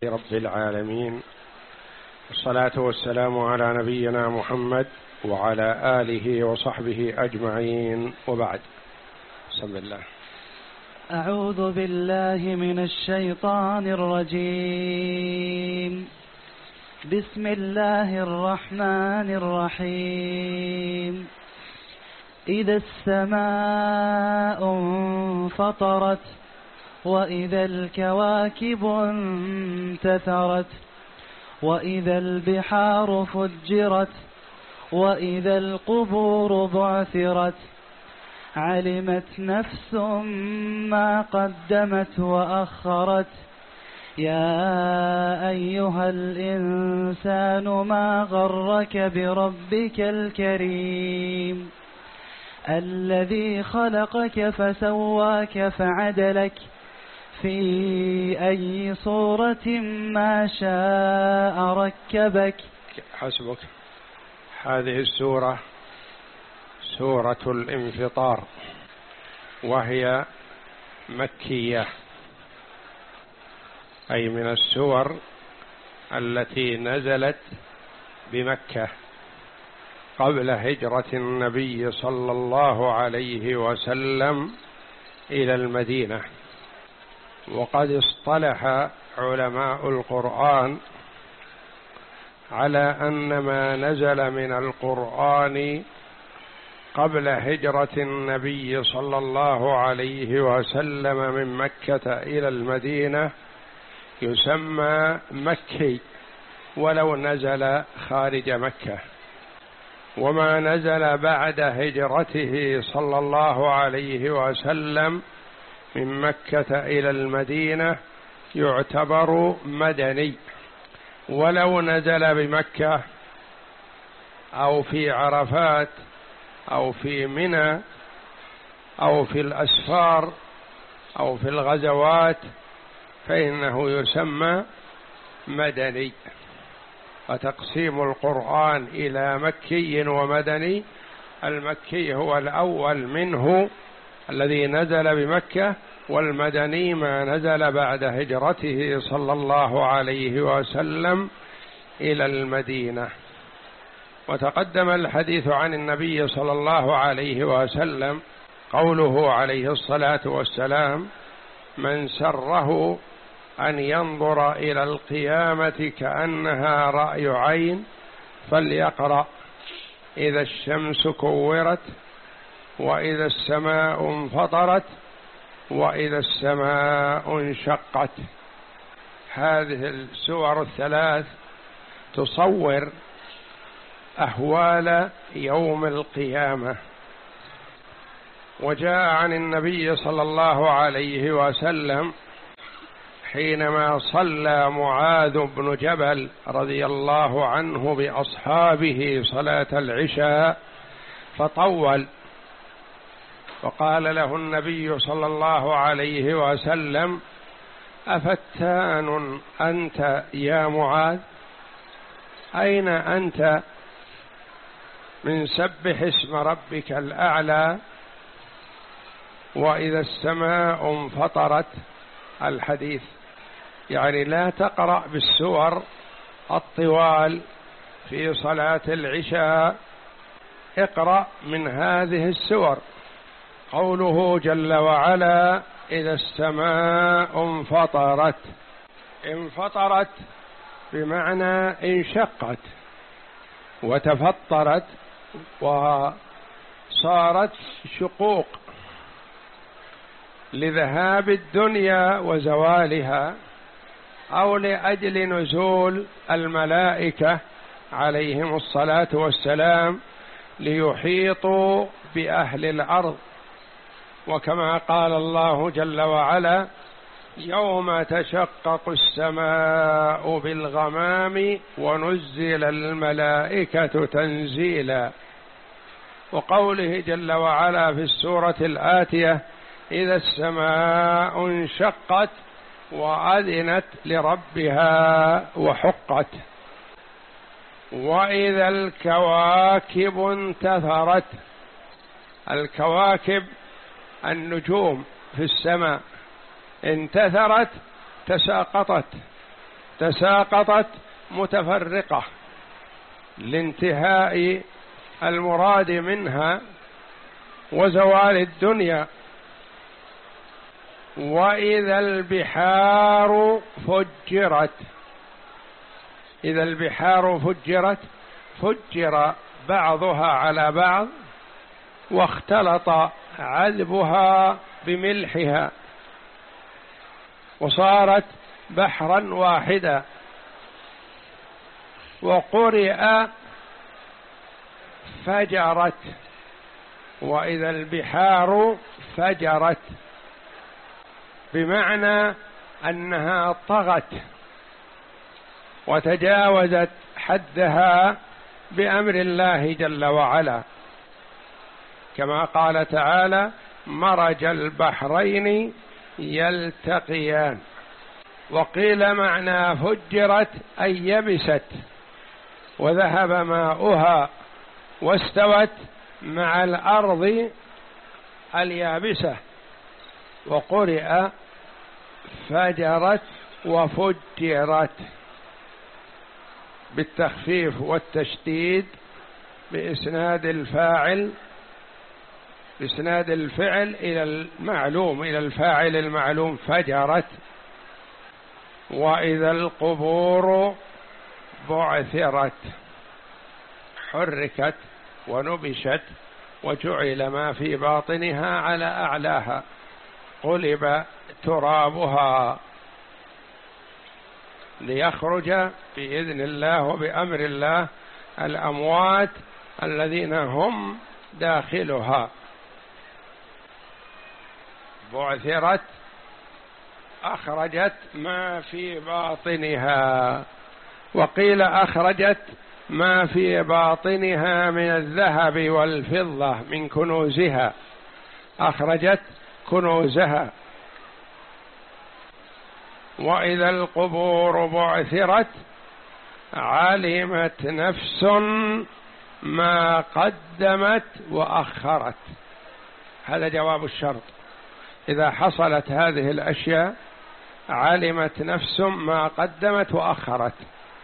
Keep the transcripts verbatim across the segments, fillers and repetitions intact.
رب العالمين، والصلاة والسلام على نبينا محمد وعلى آله وصحبه أجمعين، وبعد. بسم الله. أعوذ بالله من الشيطان الرجيم. بسم الله الرحمن الرحيم. إذا السماء انفطرت وإذا الكواكب انتثرت وإذا البحار فجرت وإذا القبور بعثرت علمت نفس ما قدمت وأخرت يا أيها الإنسان ما غرك بربك الكريم الذي خلقك فسواك فعدلك في أي صورة ما شاء ركبك. حسبك. هذه السورة سورة الانفطار، وهي مكية، أي من السور التي نزلت بمكة قبل هجرة النبي صلى الله عليه وسلم إلى المدينة. وقد اصطلح علماء القرآن على أن ما نزل من القرآن قبل هجرة النبي صلى الله عليه وسلم من مكة إلى المدينة يسمى مكي ولو نزل خارج مكة، وما نزل بعد هجرته صلى الله عليه وسلم من مكة إلى المدينة يعتبر مدني، ولو نزل بمكة أو في عرفات أو في منى أو في الأسفار أو في الغزوات فإنه يسمى مدني. وتقسيم القرآن إلى مكي ومدني، المكي هو الأول منه الذي نزل بمكة، والمدني ما نزل بعد هجرته صلى الله عليه وسلم إلى المدينة. وتقدم الحديث عن النبي صلى الله عليه وسلم قوله عليه الصلاة والسلام: من سره أن ينظر إلى القيامة كأنها رأي عين فليقرأ إذا الشمس كورت وإذا السماء انفطرت وإذا السماء انشقت. هذه السور الثلاث تصور أهوال يوم القيامة. وجاء عن النبي صلى الله عليه وسلم حينما صلى معاذ بن جبل رضي الله عنه بأصحابه صلاة العشاء فطول، وقال له النبي صلى الله عليه وسلم: أفتان أنت يا معاذ؟ أين أنت من سبح اسم ربك الأعلى وإذا السماء انفطرت؟ الحديث يعني لا تقرأ بالسور الطوال في صلاة العشاء، اقرأ من هذه السور. قوله جل وعلا: إذا السماء انفطرت، انفطرت بمعنى انشقت وتفطرت وصارت شقوق لذهاب الدنيا وزوالها، أو لأجل نزول الملائكة عليهم الصلاة والسلام ليحيطوا بأهل الأرض. وكما قال الله جل وعلا: يوم تشقق السماء بالغمام ونزل الملائكة تنزيلا. وقوله جل وعلا في السورة الآتية: إذا السماء انشقت وأذنت لربها وحقت. وإذا الكواكب انتثرت، الكواكب النجوم في السماء، انتثرت تساقطت تساقطت متفرقة لانتهاء المراد منها وزوال الدنيا. وإذا البحار فجرت، إذا البحار فجرت فجر بعضها على بعض واختلط عذبها بملحها وصارت بحرا واحدا. وقرئ فجرت، وإذا البحار فجرت بمعنى أنها طغت وتجاوزت حدها بأمر الله جل وعلا، كما قال تعالى: مرج البحرين يلتقيان. وقيل معنى فجرت أي يبست وذهب ماؤها واستوت مع الأرض اليابسة. وقرئ فجرت وفجرت بالتخفيف والتشديد بإسناد الفاعل بإسناد الفعل إلى المعلوم، إلى الفاعل المعلوم فجرت. وإذا القبور بعثرت، حركت ونبشت وجعل ما في باطنها على أعلاها، قلب ترابها ليخرج بإذن الله وبأمر الله الأموات الذين هم داخلها. بعثرت أخرجت ما في باطنها. وقيل أخرجت ما في باطنها من الذهب والفضة من كنوزها، أخرجت كنوزها. وإذا القبور بعثرت علمت نفس ما قدمت وأخرت. هذا جواب الشرط. إذا حصلت هذه الأشياء علمت نفس ما قدمت وأخرت.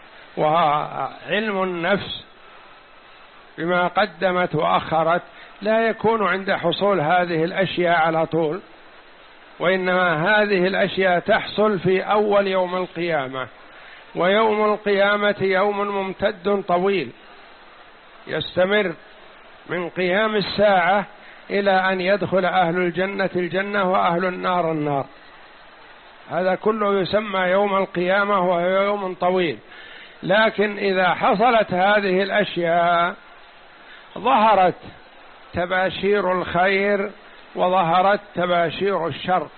وعلم النفس بما قدمت وأخرت لا يكون عند حصول هذه الأشياء على طول، وإنما هذه الأشياء تحصل في أول يوم القيامة. ويوم القيامة يوم ممتد طويل يستمر من قيام الساعة إلى أن يدخل أهل الجنة الجنة وأهل النار النار. هذا كله يسمى يوم القيامة، وهو يوم طويل. لكن إذا حصلت هذه الأشياء ظهرت تباشير الخير وظهرت تباشير الشر.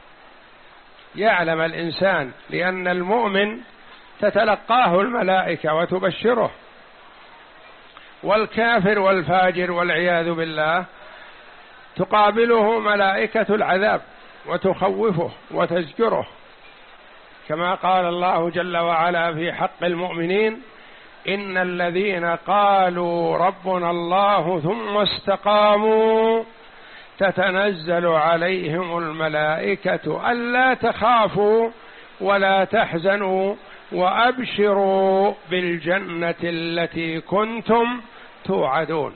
يعلم الإنسان، لأن المؤمن تتلقاه الملائكة وتبشره، والكافر والفاجر والعياذ بالله تقابله ملائكة العذاب وتخوفه وتزجره، كما قال الله جل وعلا في حق المؤمنين: إن الذين قالوا ربنا الله ثم استقاموا تتنزل عليهم الملائكة ألا تخافوا ولا تحزنوا وأبشروا بالجنة التي كنتم توعدون.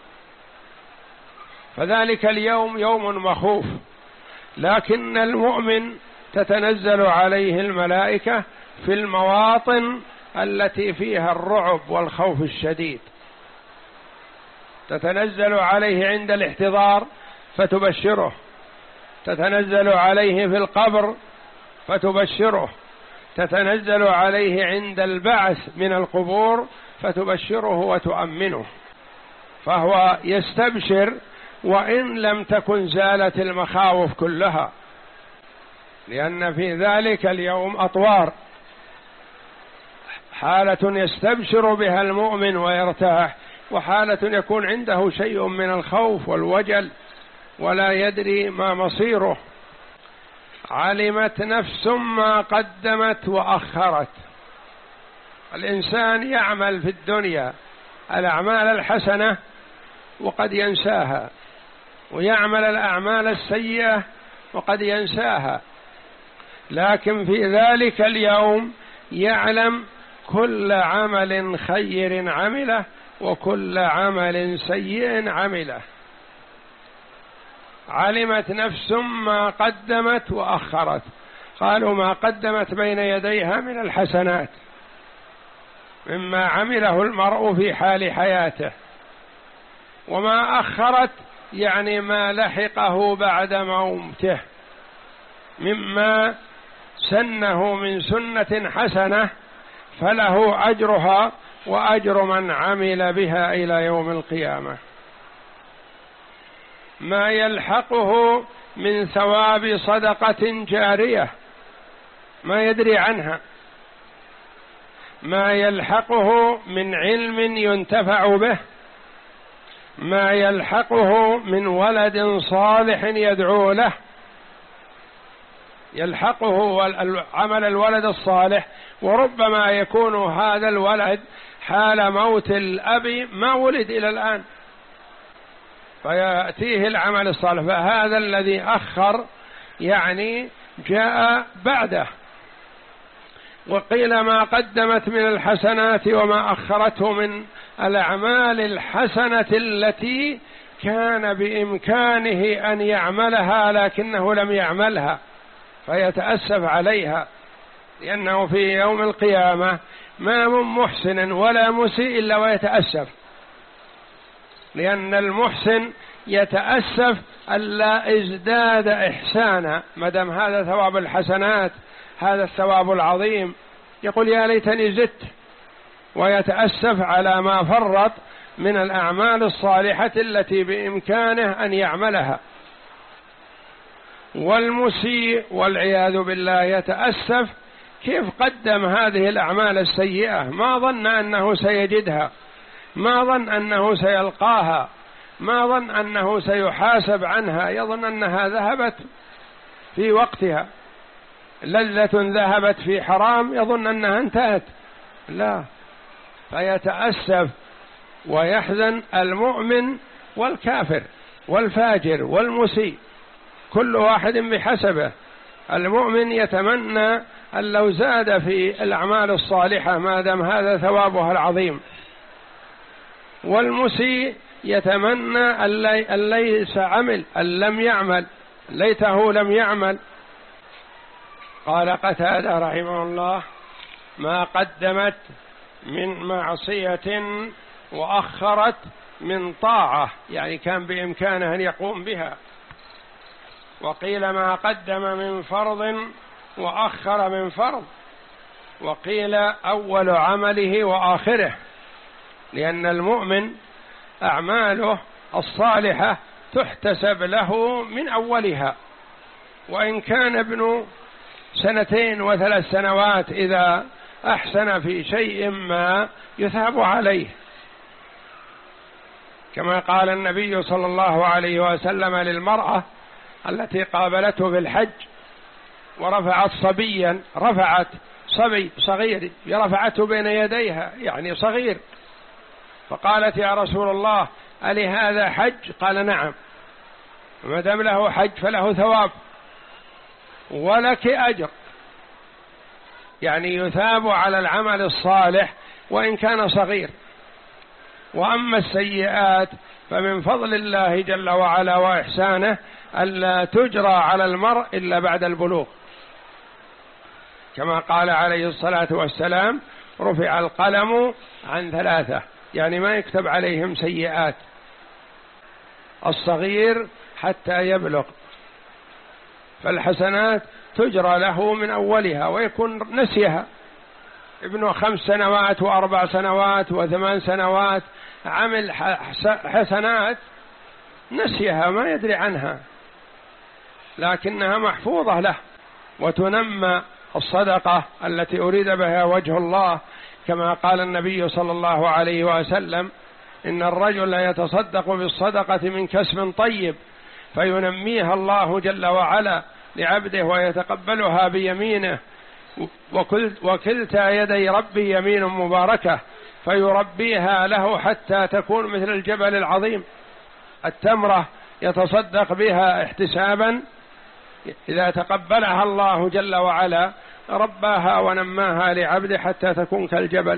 فذلك اليوم يوم مخوف، لكن المؤمن تتنزل عليه الملائكة في المواطن التي فيها الرعب والخوف الشديد. تتنزل عليه عند الاحتضار فتبشره، تتنزل عليه في القبر فتبشره، تتنزل عليه عند البعث من القبور فتبشره وتؤمنه، فهو يستبشر وإن لم تكن زالت المخاوف كلها، لأن في ذلك اليوم أطوار، حالة يستبشر بها المؤمن ويرتاح، وحالة يكون عنده شيء من الخوف والوجل ولا يدري ما مصيره. علمت نفس ما قدمت وأخرت. الإنسان يعمل في الدنيا الأعمال الحسنة وقد ينساها، ويعمل الأعمال السيئة وقد ينساها، لكن في ذلك اليوم يعلم كل عمل خير عمله وكل عمل سيء عمله. علمت نفس ما قدمت وأخرت، قالوا ما قدمت بين يديها من الحسنات مما عمله المرء في حال حياته، وما أخرت يعني ما لحقه بعد موته مما سنه من سنة حسنة فله أجرها وأجر من عمل بها إلى يوم القيامة. ما يلحقه من ثواب صدقة جارية ما يدري عنها، ما يلحقه من علم ينتفع به، ما يلحقه من ولد صالح يدعو له، يلحقه عمل الولد الصالح، وربما يكون هذا الولد حال موت الأب ما ولد إلى الآن فيأتيه العمل الصالح، فهذا الذي أخر يعني جاء بعده. وقيل ما قدمت من الحسنات وما أخرته من الأعمال الحسنة التي كان بإمكانه أن يعملها لكنه لم يعملها فيتأسف عليها، لأنه في يوم القيامة ما من محسن ولا مسيء إلا ويتأسف، لأن المحسن يتأسف ألا ازداد إحسانا، مدام هذا ثواب الحسنات هذا الثواب العظيم يقول يا ليتني زدت، ويتأسف على ما فرط من الأعمال الصالحة التي بإمكانه أن يعملها. والمسيء والعياذ بالله يتأسف كيف قدم هذه الأعمال السيئة، ما ظن أنه سيجدها، ما ظن أنه سيلقاها، ما ظن أنه سيحاسب عنها، يظن أنها ذهبت في وقتها، لذة ذهبت في حرام يظن أنها انتهت، لا، فيتأسف ويحزن المؤمن والكافر والفاجر والمسيء كل واحد بحسبه. المؤمن يتمنى أن لو زاد في الأعمال الصالحة ما دام هذا ثوابها العظيم، والمسيء يتمنى أن ليس عمل، أن لم يعمل، ليته لم يعمل. قال قتادة رحمه الله ما قدمت من معصية وأخرت من طاعة، يعني كان بإمكانه أن يقوم بها. وقيل ما قدم من فرض وأخر من فرض، وقيل أول عمله وآخره، لأن المؤمن أعماله الصالحة تحتسب له من أولها، وإن كان ابن سنتين وثلاث سنوات إذا أحسن في شيء ما يثاب عليه، كما قال النبي صلى الله عليه وسلم للمرأة التي قابلته في الحج ورفعت صبيا، رفعت صبي صغير رفعته بين يديها يعني صغير، فقالت يا رسول الله ألي هذا حج؟ قال نعم، ما دام له حج فله ثواب ولك أجر، يعني يثاب على العمل الصالح وإن كان صغير. وأما السيئات فمن فضل الله جل وعلا وإحسانه ألا تجرى على المرء إلا بعد البلوغ، كما قال عليه الصلاة والسلام رفع القلم عن ثلاثة، يعني ما يكتب عليهم سيئات، الصغير حتى يبلغ، فالحسنات تجرى له من أولها ويكون نسيها، ابنه خمس سنوات وأربع سنوات وثمان سنوات عمل حسنات نسيها ما يدري عنها، لكنها محفوظة له، وتنمى الصدقة التي أريد بها وجه الله، كما قال النبي صلى الله عليه وسلم إن الرجل يتصدق بالصدقة من كسب طيب فينميها الله جل وعلا لعبده ويتقبلها بيمينه، وكلتا يدي ربي يمين مباركة فيربيها له حتى تكون مثل الجبل العظيم. التمرة يتصدق بها احتسابا إذا تقبلها الله جل وعلا رباها ونماها لعبده حتى تكون كالجبل.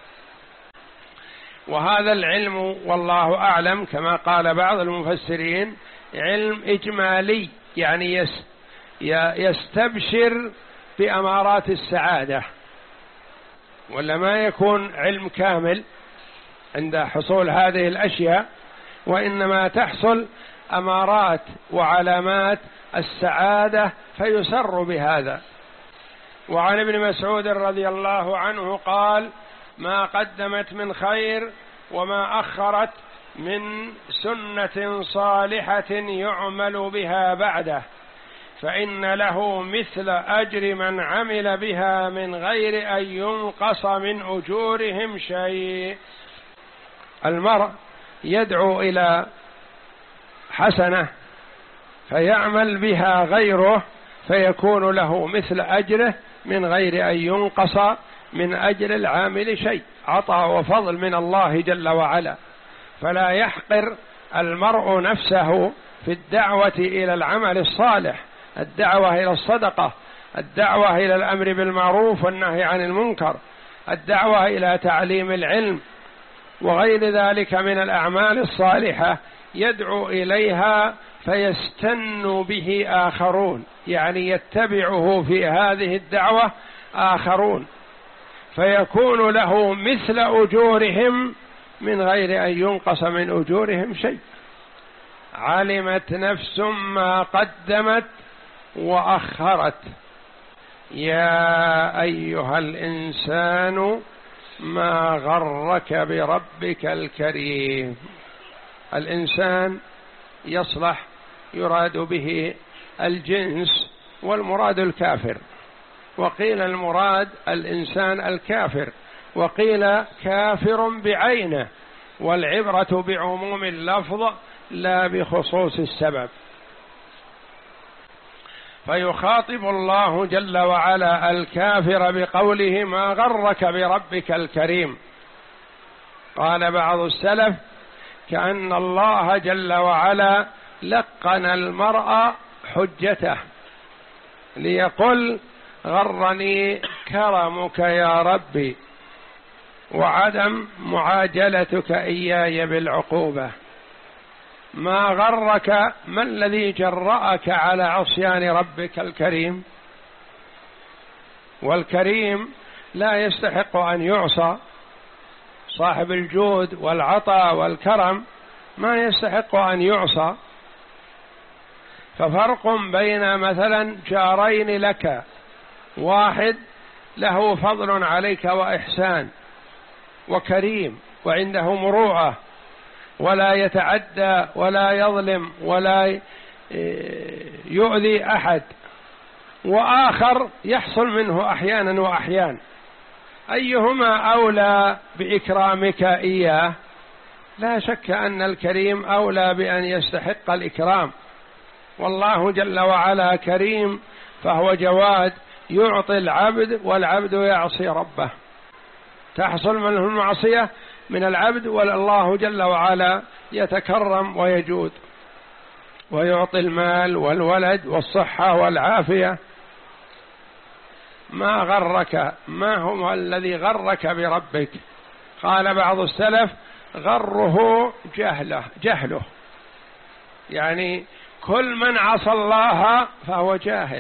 وهذا العلم والله أعلم كما قال بعض المفسرين علم إجمالي، يعني يستبشر بأمارات السعادة، ولا ما يكون علم كامل عند حصول هذه الأشياء، وإنما تحصل أمارات وعلامات السعادة فيسر بهذا. وعن ابن مسعود رضي الله عنه قال: ما قدمت من خير وما أخرت من سنة صالحة يعمل بها بعده فإن له مثل أجر من عمل بها من غير أن ينقص من أجورهم شيء. المرء يدعو إلى حسنة فيعمل بها غيره فيكون له مثل أجره من غير أن ينقص من أجر العامل شيء، عطاء وفضل من الله جل وعلا. فلا يحقر المرء نفسه في الدعوة إلى العمل الصالح، الدعوة إلى الصدقة، الدعوة إلى الأمر بالمعروف والنهي عن المنكر، الدعوة إلى تعليم العلم وغير ذلك من الأعمال الصالحة، يدعو إليها فيستن به آخرون، يعني يتبعه في هذه الدعوة آخرون، فيكون له مثل أجورهم من غير أن ينقص من أجورهم شيء. علمت نفس ما قدمت وأخرت يا أيها الإنسان ما غرك بربك الكريم. الإنسان يصلح يراد به الجنس والمراد الكافر، وقيل المراد الإنسان الكافر، وقيل كافر بعينه، والعبرة بعموم اللفظ لا بخصوص السبب. فيخاطب الله جل وعلا الكافر بقوله ما غرك بربك الكريم. قال بعض السلف كأن الله جل وعلا لقن المرء حجته ليقل غرني كرمك يا ربي وعدم معاجلتك إياي بالعقوبة. ما غرك، ما الذي جرأك على عصيان ربك الكريم؟ والكريم لا يستحق أن يعصى، صاحب الجود والعطاء والكرم ما يستحق أن يعصى. ففرق بين مثلا جارين لك، واحد له فضل عليك وإحسان وكريم وعنده مروءة ولا يتعدى ولا يظلم ولا يؤذي أحد، وآخر يحصل منه أحيانا وأحيان، أيهما أولى بإكرامك إياه؟ لا شك أن الكريم أولى بأن يستحق الإكرام، والله جل وعلا كريم فهو جواد يعطي العبد والعبد يعصي ربه، تحصل منه المعصية من العبد والله جل وعلا يتكرم ويجود ويعطي المال والولد والصحة والعافية. ما غرك، ما هو الذي غرك بربك؟ قال بعض السلف غره جهله جهله يعني كل من عصى الله فهو جاهل،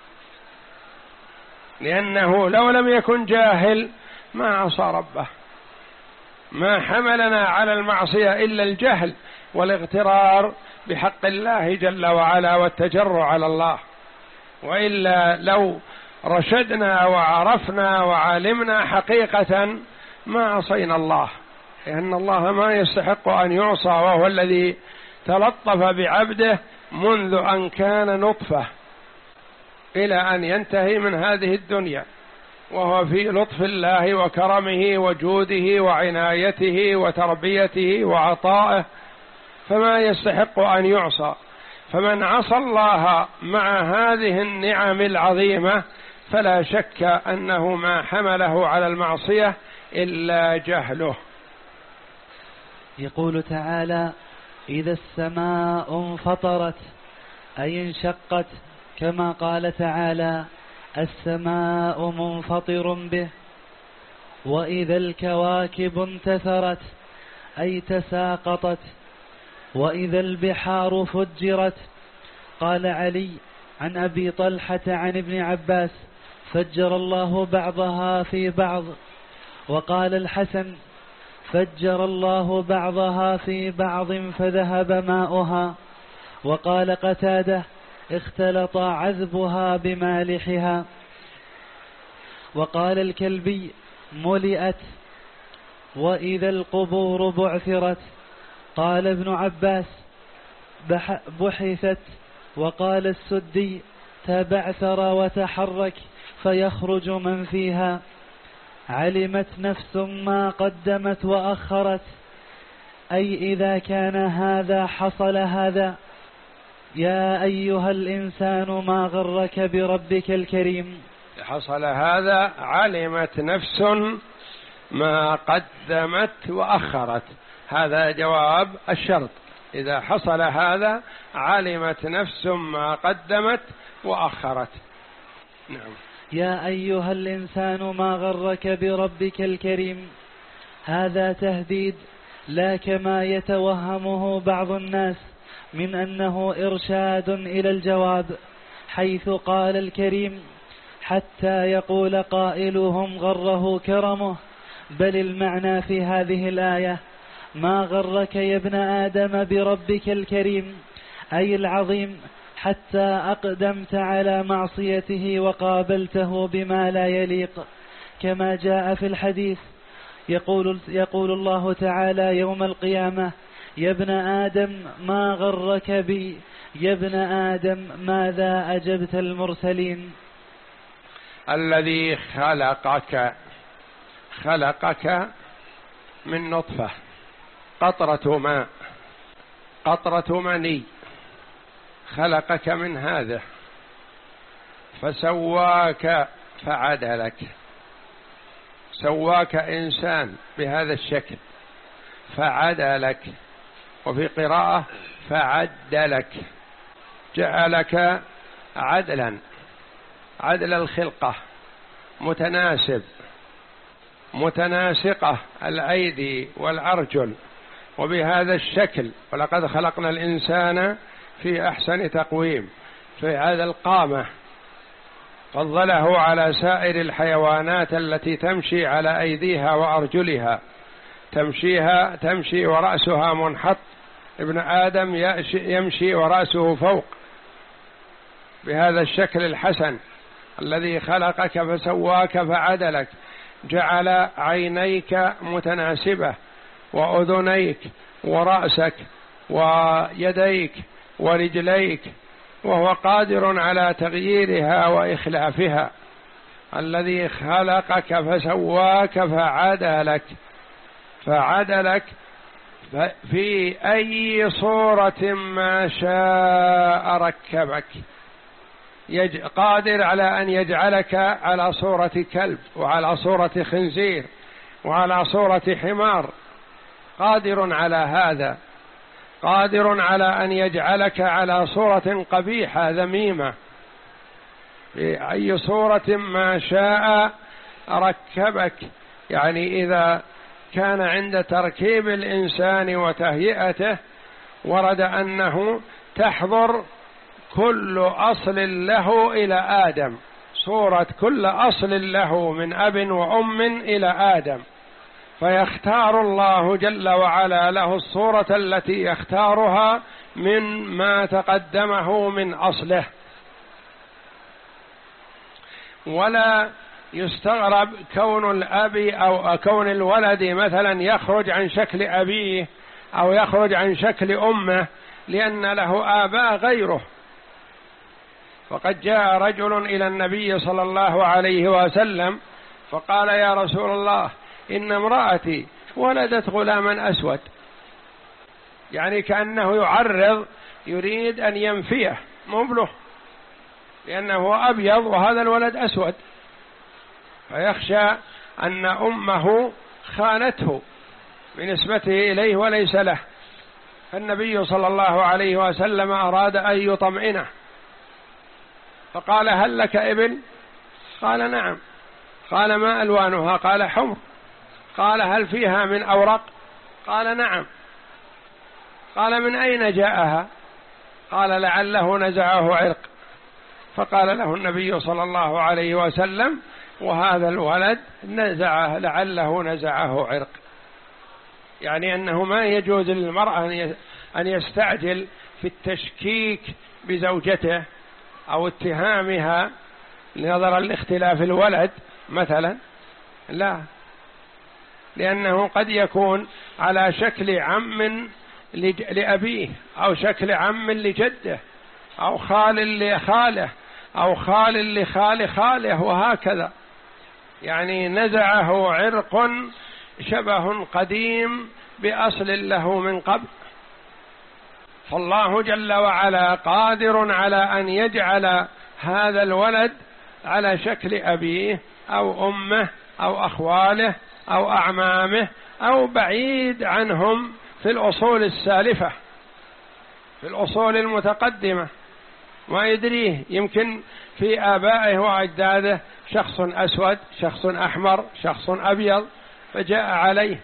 لأنه لو لم يكن جاهل ما عصى ربه. ما حملنا على المعصية إلا الجهل والاغترار بحق الله جل وعلا والتجرع على الله، وإلا لو رشدنا وعرفنا وعلمنا حقيقة ما عصينا الله، لأن الله ما يستحق أن يعصى، وهو الذي تلطف بعبده منذ أن كان نطفة إلى أن ينتهي من هذه الدنيا، وهو في لطف الله وكرمه وجوده وعنايته وتربيته وعطائه، فما يستحق أن يعصى. فمن عصى الله مع هذه النعم العظيمة فلا شك أنه ما حمله على المعصية إلا جهله. يقول تعالى إذا السماء انفطرت أي انشقت، كما قال تعالى السماء منفطر به، وإذا الكواكب انتثرت أي تساقطت، وإذا البحار فجرت. قال علي عن أبي طلحة عن ابن عباس: فجر الله بعضها في بعض. وقال الحسن: فجر الله بعضها في بعض فذهب ماؤها. وقال قتادة: اختلط عذبها بمالحها. وقال الكلبي: ملئت. وإذا القبور بعثرت. قال ابن عباس: بحثت. وقال السدي: تبعثر وتحرك فيخرج من فيها. علمت نفس ما قدمت وأخرت، أي إذا كان هذا حصل هذا. يا أيها الإنسان ما غرك بربك الكريم. حصل هذا علمت نفس ما قدمت وأخرت، هذا جواب الشرط. إذا حصل هذا علمت نفس ما قدمت وأخرت. نعم. يا أيها الإنسان ما غرك بربك الكريم، هذا تهديد لا كما يتوهمه بعض الناس من أنه إرشاد إلى الجواب، حيث قال الكريم: حتى يقول قائلهم غره كرمه. بل المعنى في هذه الآية: ما غرك يا ابن آدم بربك الكريم، أي العظيم، حتى أقدمت على معصيته وقابلته بما لا يليق، كما جاء في الحديث. يقول, يقول الله تعالى يوم القيامة: يا ابن آدم ما غرك بي، يا ابن آدم ماذا أجبت المرسلين. الذي خلقك خلقك من نطفة، قطرة ماء، قطرة مني، خلقك من هذا، فسواك فعدلك، سواك إنسان بهذا الشكل فعدلك، وفي قراءة فعدلك، جعلك عدلا، عدل الخلقة، متناسب، متناسقة الأيدي والأرجل، وبهذا الشكل. ولقد خلقنا الإنسان في أحسن تقويم، في هذا القامة، فضله على سائر الحيوانات التي تمشي على أيديها وأرجلها، تمشيها تمشي ورأسها منحط، ابن آدم يمشي ورأسه فوق، بهذا الشكل الحسن الذي خلقك فسواك فعدلك. جعل عينيك متناسبة، وأذنيك، ورأسك، ويديك، ورجليك، وهو قادر على تغييرها وإخلافها. الذي خلقك فسواك فعدلك، فعدلك في أي صورة ما شاء ركبك، قادر على أن يجعلك على صورة كلب، وعلى صورة خنزير، وعلى صورة حمار، قادر على هذا، قادر على أن يجعلك على صورة قبيحة ذميمة، في أي صورة ما شاء ركبك. يعني إذا كان عند تركيب الإنسان وتهيئته ورد أنه تحضر كل أصل له إلى آدم، صورة كل أصل له من أب وأم إلى آدم، فيختار الله جل وعلا له الصورة التي يختارها من ما تقدمه من أصله. ولا يستغرب كون الأب أو كون الولد مثلا يخرج عن شكل أبيه أو يخرج عن شكل أمه، لأن له آباء غيره. وقد جاء رجل إلى النبي صلى الله عليه وسلم فقال: يا رسول الله، إن امرأتي ولدت غلاما أسود، يعني كأنه يعرض، يريد أن ينفيه مبله، لأنه أبيض وهذا الولد أسود، فيخشى أن أمه خانته بنسبته إليه وليس له. فالنبي صلى الله عليه وسلم أراد أن يطمئنه، فقال: هل لك ابن؟ قال نعم. قال ما ألوانها؟ قال حمر. قال هل فيها من أورق؟ قال نعم. قال من أين جاءها؟ قال لعله نزعه عرق. فقال له النبي صلى الله عليه وسلم وهذا الولد نزعه لعله نزعه عرق، يعني أنه ما يجوز للمرأة أن يستعجل في التشكيك بزوجته أو اتهامها نظرا لاختلاف الولد مثلا، لا، لأنه قد يكون على شكل عم لأبيه أو شكل عم لجده أو خال لخاله أو خال لخال خاله وهكذا، يعني نزعه عرق شبه قديم بأصل له من قبل. فالله جل وعلا قادر على أن يجعل هذا الولد على شكل أبيه أو أمه أو أخواله أو أعمامه أو بعيد عنهم في الأصول السالفة، في الأصول المتقدمة، ما يدريه، يمكن في آبائه وأجداده شخص أسود، شخص أحمر، شخص أبيض، فجاء عليه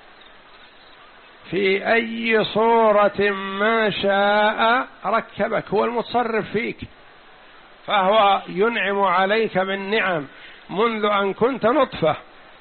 في أي صورة ما شاء ركبك، هو المتصرف فيك، فهو ينعم عليك بالنعم منذ أن كنت نطفة،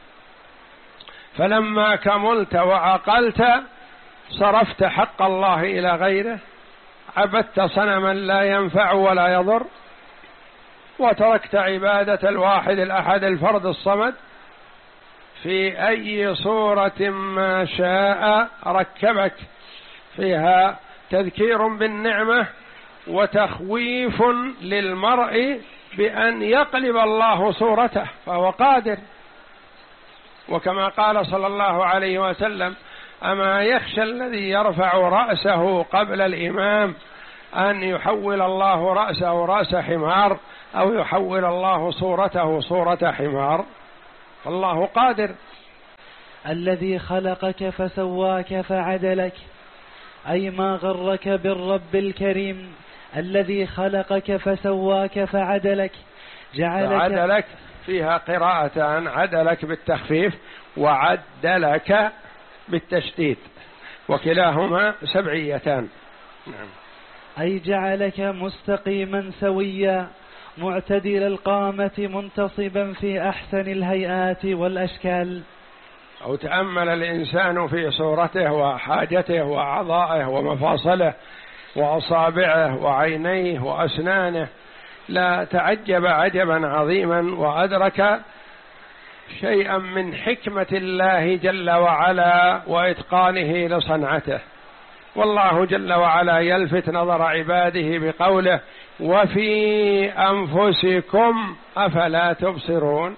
فلما كملت وعقلت صرفت حق الله إلى غيره، عبدت صنما لا ينفع ولا يضر، وتركت عبادة الواحد الأحد الفرد الصمد. في أي صورة ما شاء ركبك، فيها تذكير بالنعمة وتخويف للمرء بأن يقلب الله صورته، فهو قادر. وكما قال صلى الله عليه وسلم أما يخشى الذي يرفع رأسه قبل الإمام أن يحول الله رأسه رأس حمار أو يحول الله صورته صورة حمار، فالله قادر. الذي خلقك فسواك فعدلك، أي ما غرك بالرب الكريم الذي خلقك فسواك فعدلك، جعلك فعدلك فيها قراءتان، عدلك بالتخفيف وعدلك بالتشديد، وكلاهما سبعيتان. نعم. أي جعلك مستقيما سويا معتدل القامة منتصبا في أحسن الهيئات والأشكال. أو تأمل الإنسان في صورته وحاجته وأعضائه ومفاصله وأصابعه وعينيه وأسنانه، لا تعجب عجبا عظيما وأدرك شيئا من حكمة الله جل وعلا وإتقانه لصنعته. والله جل وعلا يلفت نظر عباده بقوله وفي أنفسكم أفلا تبصرون.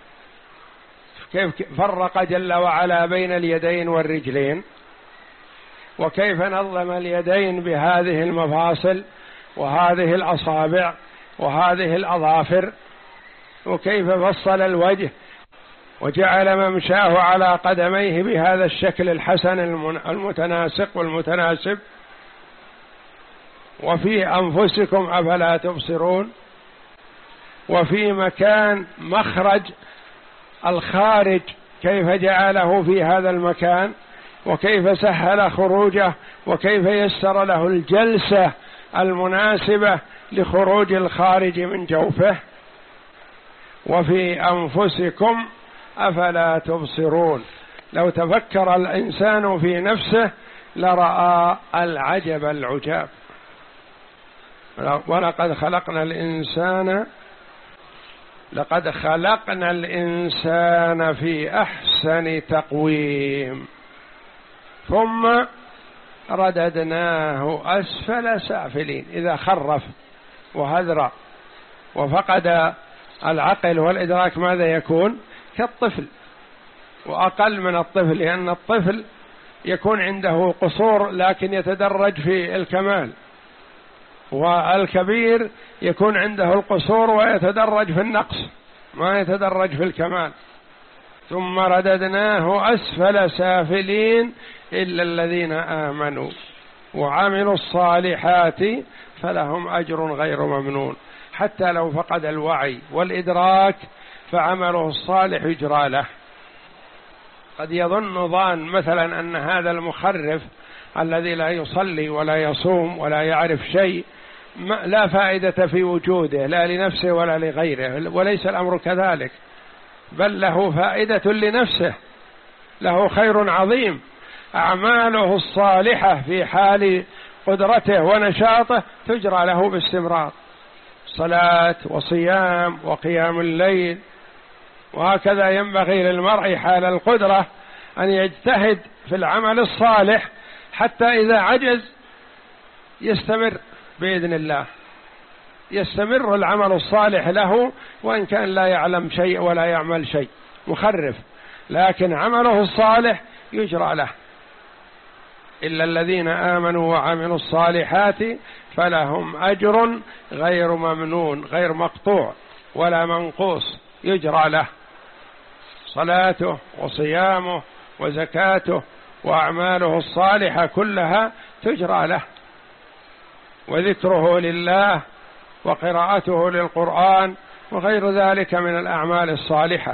كيف فرق جل وعلا بين اليدين والرجلين، وكيف نظم اليدين بهذه المفاصل وهذه الأصابع وهذه الأظافر، وكيف فصل الوجه وجعل ممشاه على قدميه بهذا الشكل الحسن المتناسق والمتناسب. وفي أنفسكم أفلا تبصرون. وفي مكان مخرج الخارج كيف جعله في هذا المكان، وكيف سهل خروجه، وكيف يسر له الجلسة المناسبة لخروج الخارج من جوفه. وفي أنفسكم أفلا تبصرون. لو تفكر الإنسان في نفسه لرأى العجب العجاب. ولقد خلقنا الإنسان لقد خلقنا الإنسان في أحسن تقويم ثم رددناه أسفل سافلين. إذا خرف وهذر وفقد العقل والإدراك ماذا يكون؟ كالطفل وأقل من الطفل، لأن الطفل يكون عنده قصور لكن يتدرج في الكمال، والكبير يكون عنده القصور ويتدرج في النقص ما يتدرج في الكمال. ثم رددناه أسفل سافلين إلا الذين آمنوا وعملوا الصالحات فلهم أجر غير ممنون. حتى لو فقد الوعي والإدراك فعمله الصالح يجرى له. قد يظن ظان مثلا أن هذا المخرف الذي لا يصلي ولا يصوم ولا يعرف شيء لا فائدة في وجوده لا لنفسه ولا لغيره، وليس الأمر كذلك، بل له فائدة لنفسه، له خير عظيم. أعماله الصالحة في حال قدرته ونشاطه تجرى له باستمرار، صلاة وصيام وقيام الليل. وهكذا ينبغي للمرء حال القدرة أن يجتهد في العمل الصالح حتى إذا عجز يستمر بإذن الله، يستمر العمل الصالح له وإن كان لا يعلم شيء ولا يعمل شيء، مخرف، لكن عمله الصالح يجرى له. إلا الذين آمنوا وعملوا الصالحات فلهم أجر غير ممنون، غير مقطوع ولا منقوص، يجرى له صلاته وصيامه وزكاته وأعماله الصالحة كلها تجرى له، وذكره لله وقراءته للقرآن وغير ذلك من الأعمال الصالحة.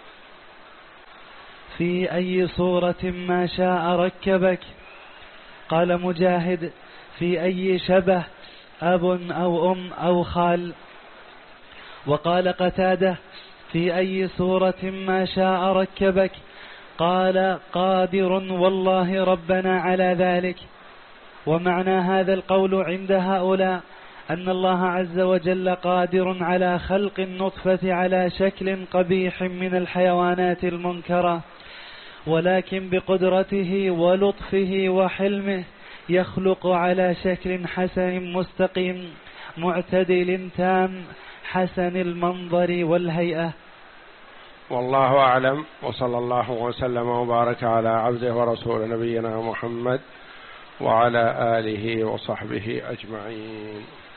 في أي صورة ما شاء ركبك. قال مجاهد: في أي شبه، أب أو أم أو خال. وقال قتادة: في أي صورة ما شاء ركبك. قال: قادر والله ربنا على ذلك. ومعنى هذا القول عند هؤلاء أن الله عز وجل قادر على خلق النطفة على شكل قبيح من الحيوانات المنكرة، ولكن بقدرته ولطفه وحلمه يخلق على شكل حسن مستقيم معتدل تام حسن المنظر والهيئة. والله أعلم، وصلى الله وسلم وبارك على عبده ورسول نبينا محمد وعلى آله وصحبه أجمعين.